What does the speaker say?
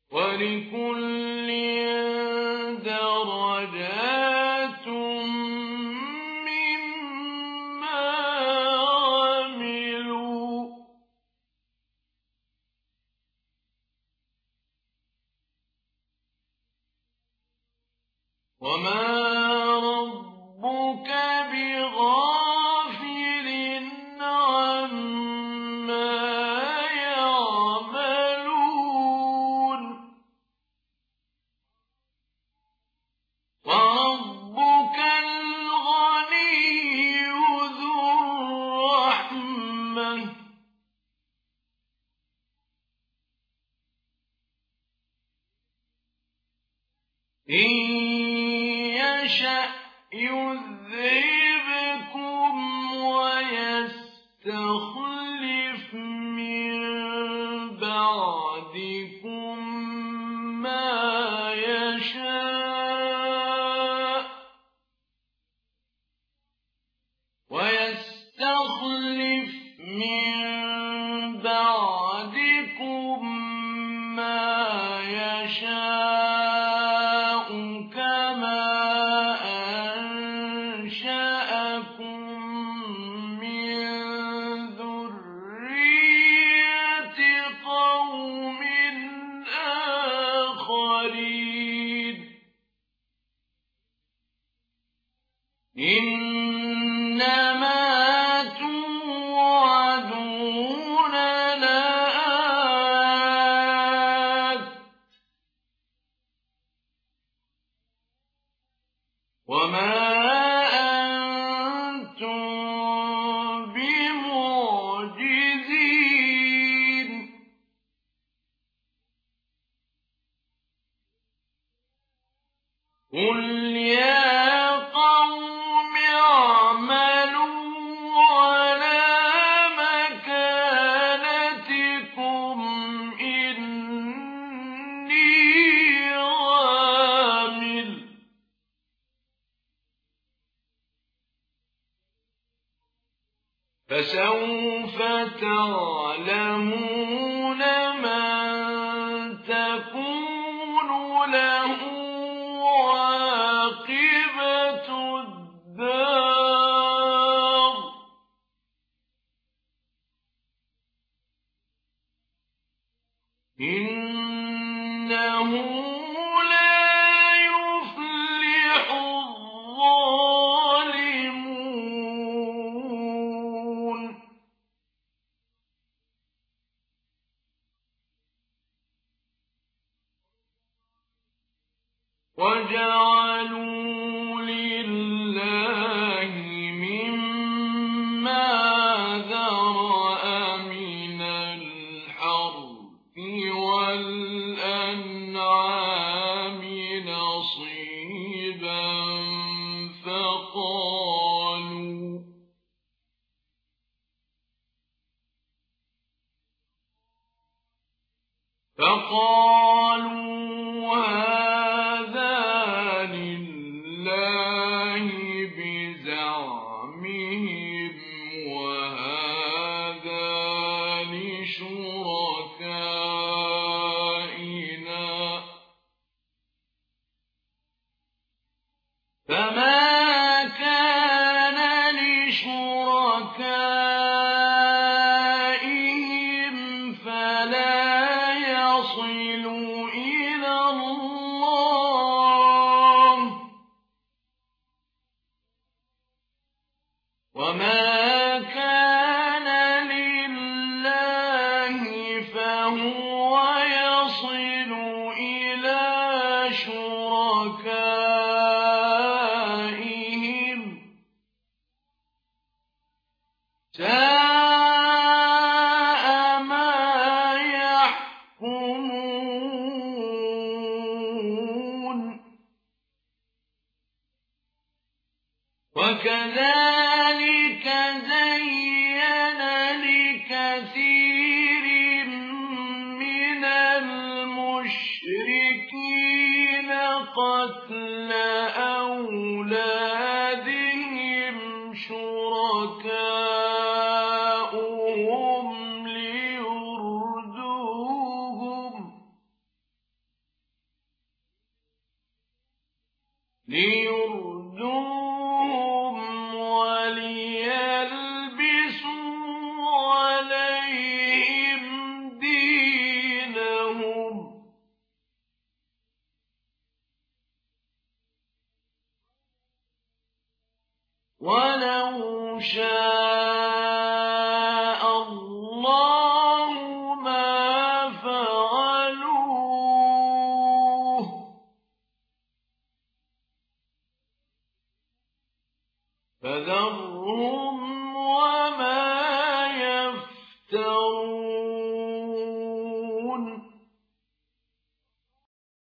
وَلِكُلٍّ دَرَجَاتٌ مِّمَّا عَمِلُوا ۚ وَمَا رَبُّكَ بِغَافِلٍ عَمَّا يَعْمَلُونَ ۗ وَرَبُّكَ الْغَنِيُّ ذُو الرَّحْمَةِ ۚ إِن يَشَأْ يُذْهِبْكُمْ وَيَسْتَخْلِفْ مِن بَعْدِكُم مَّا يَشَاءُ كَمَا أَنشَأَكُم مِّن ذُرِّيَّةِ قَوْمٍ آخَرِينَ ۚ إِنَّمَا تُوعَدُونَ لَآتٍ ۖ وَمَا أَنتُم بِمُعْجِزِينَ قُلْ يَا قَوْمِ اعْمَلُوا عَلَىٰ مَكَانَتِكُمْ إِنِّي عَامِلٌ ۖ فَسَوْفَ تَعْلَمُونَ مَن تَكُونُ لَهُ عَاقِبَةُ الدَّارِ ۗ إِنَّهُ لَا يُفْلِحُ الظَّالِمُونَ وَجَعَلُوا لِلَّهِ مِمَّا ذَرَأَ مِنَ الْحَرْثِ وَالْأَنْعَامِ نَصِيبًا فَقَالُوا هَٰذَا لِلَّهِ بِزَعْمِهِمْ وَهَٰذَا لِشُرَكَائِنَا ۖ فَمَا كَانَ لِشُرَكَائِهِمْ فَلَا يَصِلُ إِلَى اللَّهِ ۖ وَمَا كَانَ لِلَّهِ فَهُوَ يَصِلُ إِلَىٰ شُرَكَائِهِمْ ۗ سَاءَ مَا يَحْكُمُونَ وَكَذَٰلِكَ زَيَّنَ لِكَثِيرٍ مِّنَ الْمُشْرِكِينَ قَتْلَ أَوْلَادِهِمْ شُرَكَاؤُهُمْ لِيُرْدُوهُمْ ليردوهم وليلبسوا عليهم دينهم ولو شاء الله ما فعلوه فذرهم